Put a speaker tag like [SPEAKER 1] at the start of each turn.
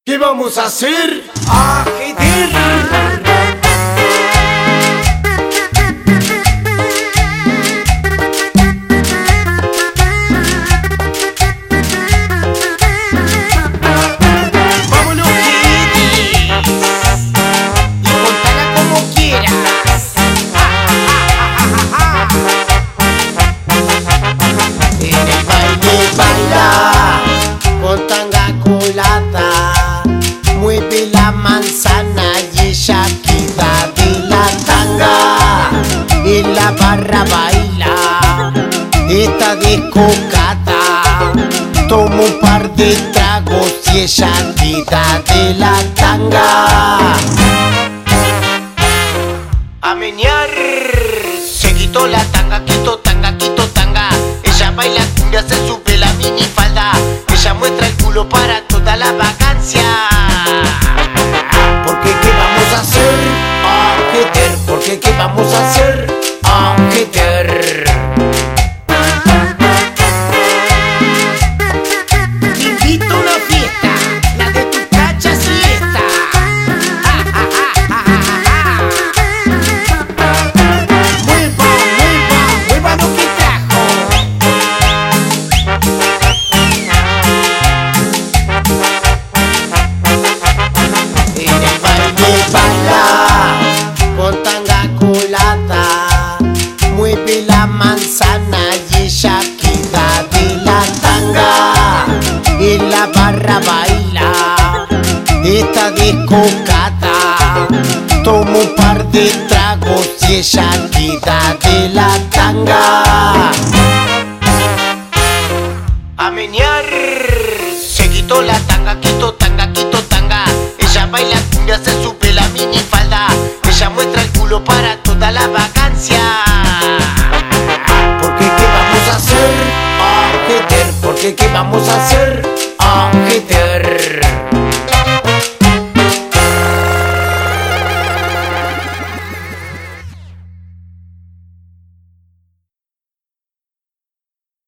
[SPEAKER 1] ¿Qué vamos a hacer? ¡Ajeter!
[SPEAKER 2] Mueve la manzana y ella queda de la tanga. En la barra baila, está descocada. Toma un par de tragos y ella queda de la tanga. A menear, se quitó la tanga, quito tanga, quito tanga. Ella baila cumbia, se sube la minifalda. Ella muestra el culo para toda la vacancia. Porque ¿qué vamos a hacer? Ajeter. Te invito a una fiesta, la de tu cacha siesta. Mueva, mueva, mueva lo que trajo. En el baile baila con tanga colada, mueve la manzana y ella queda de la tanga. En la barra baila, está descocada. Toma un par de tragos y ella queda de la tanga. A menear, se quitó la tanga, quito tanga, quito tanga. Ella baila cumbia, se sube la minifalda. Ella muestra el culo para toda la vacancia. Porque ¿qué vamos a hacer? Ajeter. Porque ¿qué vamos a hacer? Ajeter.